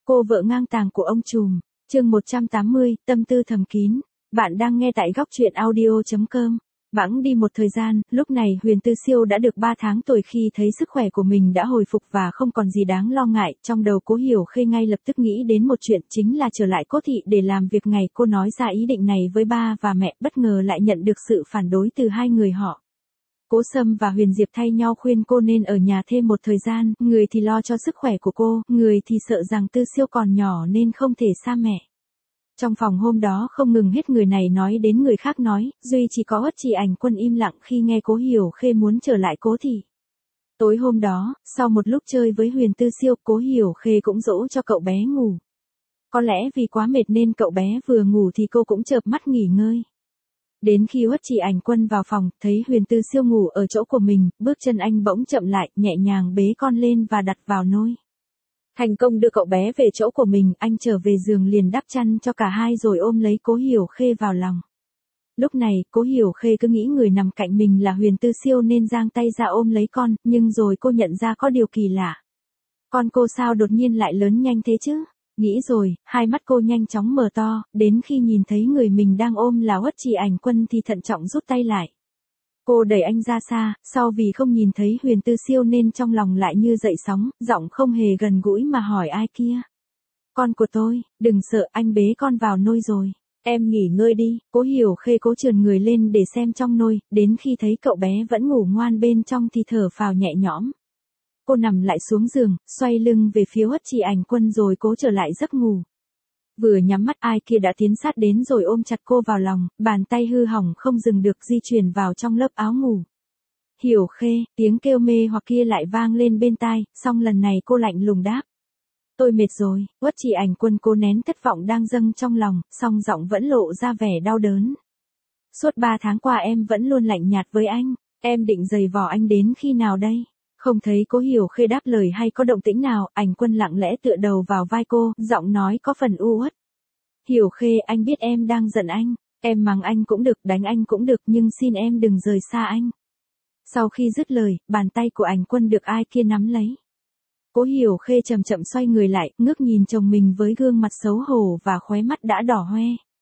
Cô vợ ngang tàng của ông trùm. Chương 180, tâm tư thầm kín. Bạn đang nghe tại góc truyện audio.com. Bẵng đi một thời gian, lúc này Huyền Tư Siêu đã được 3 tháng tuổi. Khi thấy sức khỏe của mình đã hồi phục và không còn gì đáng lo ngại, trong đầu Cố Hiểu Khê ngay lập tức nghĩ đến một chuyện, chính là trở lại Cố thị để làm việc. Ngày cô nói ra ý định này với ba và mẹ, bất ngờ lại nhận được sự phản đối từ hai người họ. Cố Sâm và Huyền Diệp thay nhau khuyên cô nên ở nhà thêm một thời gian, người thì lo cho sức khỏe của cô, người thì sợ rằng Tư Siêu còn nhỏ nên không thể xa mẹ. Trong phòng hôm đó không ngừng hết người này nói đến người khác nói, duy chỉ có Uất Trì Ảnh Quân im lặng khi nghe Cố Hiểu Khê muốn trở lại Cố thị. Tối hôm đó, sau một lúc chơi với Huyền Tư Siêu, Cố Hiểu Khê cũng dỗ cho cậu bé ngủ. Có lẽ vì quá mệt nên cậu bé vừa ngủ thì cô cũng chợp mắt nghỉ ngơi. Đến khi Uất Trì Ảnh Quân vào phòng, thấy Huyền Tư Siêu ngủ ở chỗ của mình, bước chân anh bỗng chậm lại, nhẹ nhàng bế con lên và đặt vào nôi. Thành công đưa cậu bé về chỗ của mình, anh trở về giường liền đắp chăn cho cả hai rồi ôm lấy Cố Hiểu Khê vào lòng. Lúc này, Cố Hiểu Khê cứ nghĩ người nằm cạnh mình là Huyền Tư Siêu nên giang tay ra ôm lấy con, nhưng rồi cô nhận ra có điều kỳ lạ. Con cô sao đột nhiên lại lớn nhanh thế chứ? Nghĩ rồi, hai mắt cô nhanh chóng mở to, đến khi nhìn thấy người mình đang ôm là Uất Trì Ảnh Quân thì thận trọng rút tay lại. Cô đẩy anh ra xa, sau vì không nhìn thấy Huyền Tư Siêu nên trong lòng lại như dậy sóng, giọng không hề gần gũi mà hỏi ai kia. Con của tôi, đừng sợ, anh bế con vào nôi rồi. Em nghỉ ngơi đi. Cố Hiểu Khê cố trườn người lên để xem trong nôi, đến khi thấy cậu bé vẫn ngủ ngoan bên trong thì thở phào nhẹ nhõm. Cô nằm lại xuống giường, xoay lưng về phía Uất Trì Ảnh Quân rồi cố trở lại giấc ngủ. Vừa nhắm mắt ai kia đã tiến sát đến rồi ôm chặt cô vào lòng, bàn tay hư hỏng không dừng được di chuyển vào trong lớp áo ngủ. Hiểu Khê, tiếng kêu mê hoặc kia lại vang lên bên tai, song lần này cô lạnh lùng đáp. Tôi mệt rồi. Uất Trì Ảnh Quân cố nén thất vọng đang dâng trong lòng, song giọng vẫn lộ ra vẻ đau đớn. Suốt 3 tháng qua em vẫn luôn lạnh nhạt với anh, em định giày vò anh đến khi nào đây? Không thấy Cố Hiểu Khê đáp lời hay có động tĩnh nào, Ảnh Quân lặng lẽ tựa đầu vào vai cô, giọng nói có phần u uất. Hiểu Khê, anh biết em đang giận anh, em mắng anh cũng được, đánh anh cũng được, nhưng xin em đừng rời xa anh. Sau khi dứt lời, bàn tay của Ảnh Quân được ai kia nắm lấy. Cố Hiểu Khê chậm chậm xoay người lại, ngước nhìn chồng mình với gương mặt xấu hổ và khóe mắt đã đỏ hoe.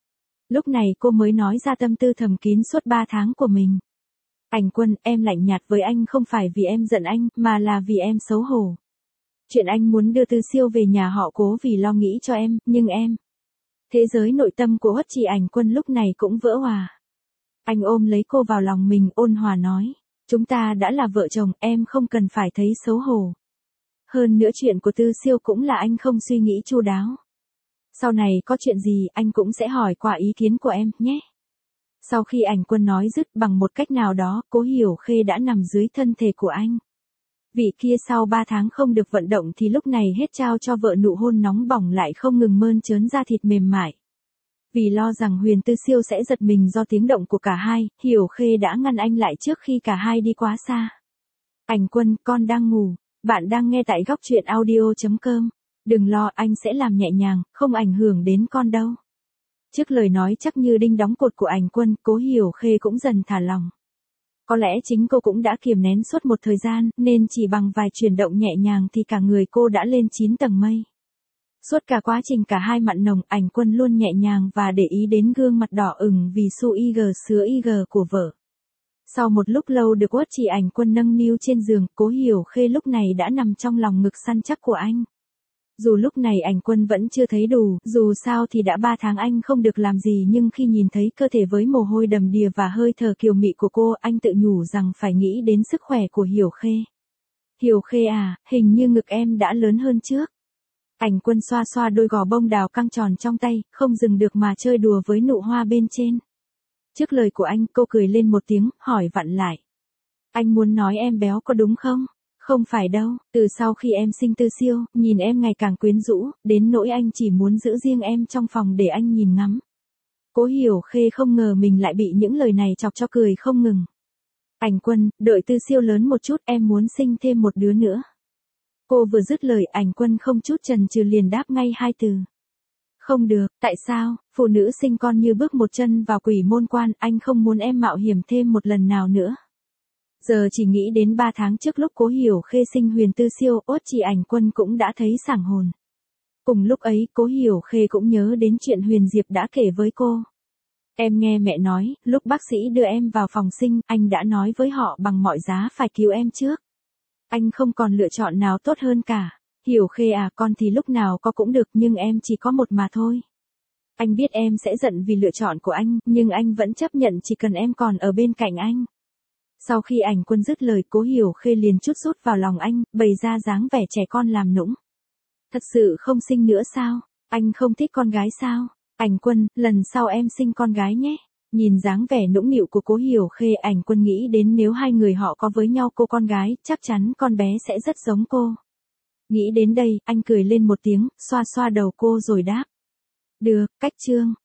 Lúc này cô mới nói ra tâm tư thầm kín suốt 3 tháng của mình. Ảnh Quân, em lạnh nhạt với anh không phải vì em giận anh, mà là vì em xấu hổ. Chuyện anh muốn đưa Tư Siêu về nhà họ Cố vì lo nghĩ cho em, nhưng em... Thế giới nội tâm của Uất Trì Ảnh Quân lúc này cũng vỡ hòa. Anh ôm lấy cô vào lòng mình ôn hòa nói. Chúng ta đã là vợ chồng, em không cần phải thấy xấu hổ. Hơn nữa chuyện của Tư Siêu cũng là anh không suy nghĩ chu đáo. Sau này có chuyện gì anh cũng sẽ hỏi qua ý kiến của em, nhé. Sau khi Ảnh Quân nói dứt bằng một cách nào đó, Cố Hiểu Khê đã nằm dưới thân thể của anh. Vị kia sau 3 tháng không được vận động thì lúc này hết trao cho vợ nụ hôn nóng bỏng lại không ngừng mơn trớn da thịt mềm mại. Vì lo rằng Huyền Tư Siêu sẽ giật mình do tiếng động của cả hai, Hiểu Khê đã ngăn anh lại trước khi cả hai đi quá xa. Ảnh Quân, con đang ngủ. Bạn đang nghe tại góc truyện audio.com. Đừng lo, anh sẽ làm nhẹ nhàng, không ảnh hưởng đến con đâu. Trước lời nói chắc như đinh đóng cột của Ảnh Quân, Cố Hiểu Khê cũng dần thả lòng. Có lẽ chính cô cũng đã kiềm nén suốt một thời gian, nên chỉ bằng vài chuyển động nhẹ nhàng thì cả người cô đã lên 9 tầng mây. Suốt cả quá trình cả hai mặn nồng, Ảnh Quân luôn nhẹ nhàng và để ý đến gương mặt đỏ ửng vì su IG sứa IG của vợ. Sau một lúc lâu được Uất Trì Ảnh Quân nâng niu trên giường, Cố Hiểu Khê lúc này đã nằm trong lòng ngực săn chắc của anh. Dù lúc này Ảnh Quân vẫn chưa thấy đủ, dù sao thì đã 3 tháng anh không được làm gì, nhưng khi nhìn thấy cơ thể với mồ hôi đầm đìa và hơi thở kiều mị của cô, anh tự nhủ rằng phải nghĩ đến sức khỏe của Hiểu Khê. Hiểu Khê à, hình như ngực em đã lớn hơn trước. Ảnh Quân xoa xoa đôi gò bông đào căng tròn trong tay, không dừng được mà chơi đùa với nụ hoa bên trên. Trước lời của anh, cô cười lên một tiếng, hỏi vặn lại. Anh muốn nói em béo có đúng không? Không phải đâu, từ sau khi em sinh Tư Siêu, nhìn em ngày càng quyến rũ, đến nỗi anh chỉ muốn giữ riêng em trong phòng để anh nhìn ngắm. Cố Hiểu Khê không ngờ mình lại bị những lời này chọc cho cười không ngừng. Ảnh Quân, đợi Tư Siêu lớn một chút, em muốn sinh thêm một đứa nữa. Cô vừa dứt lời, Ảnh Quân không chút chần chừ liền đáp ngay hai từ. Không được, tại sao? Phụ nữ sinh con như bước một chân vào quỷ môn quan, anh không muốn em mạo hiểm thêm một lần nào nữa. Giờ chỉ nghĩ đến 3 tháng trước lúc Cố Hiểu Khê sinh Huyền Tư Siêu, Uất Trì Ảnh Quân cũng đã thấy sảng hồn. Cùng lúc ấy Cố Hiểu Khê cũng nhớ đến chuyện Huyền Diệp đã kể với cô. Em nghe mẹ nói, lúc bác sĩ đưa em vào phòng sinh, anh đã nói với họ bằng mọi giá phải cứu em trước. Anh không còn lựa chọn nào tốt hơn cả. Hiểu Khê à, con thì lúc nào có cũng được nhưng em chỉ có một mà thôi. Anh biết em sẽ giận vì lựa chọn của anh, nhưng anh vẫn chấp nhận chỉ cần em còn ở bên cạnh anh. Sau khi Ảnh Quân dứt lời, Cố Hiểu Khê liền trút sút vào lòng anh, bày ra dáng vẻ trẻ con làm nũng. Thật sự không sinh nữa sao? Anh không thích con gái sao? Ảnh Quân, lần sau em sinh con gái nhé. Nhìn dáng vẻ nũng nịu của Cố Hiểu Khê, Ảnh Quân nghĩ đến nếu hai người họ có với nhau cô con gái, chắc chắn con bé sẽ rất giống cô. Nghĩ đến đây, anh cười lên một tiếng, xoa xoa đầu cô rồi đáp. Được, cách chương.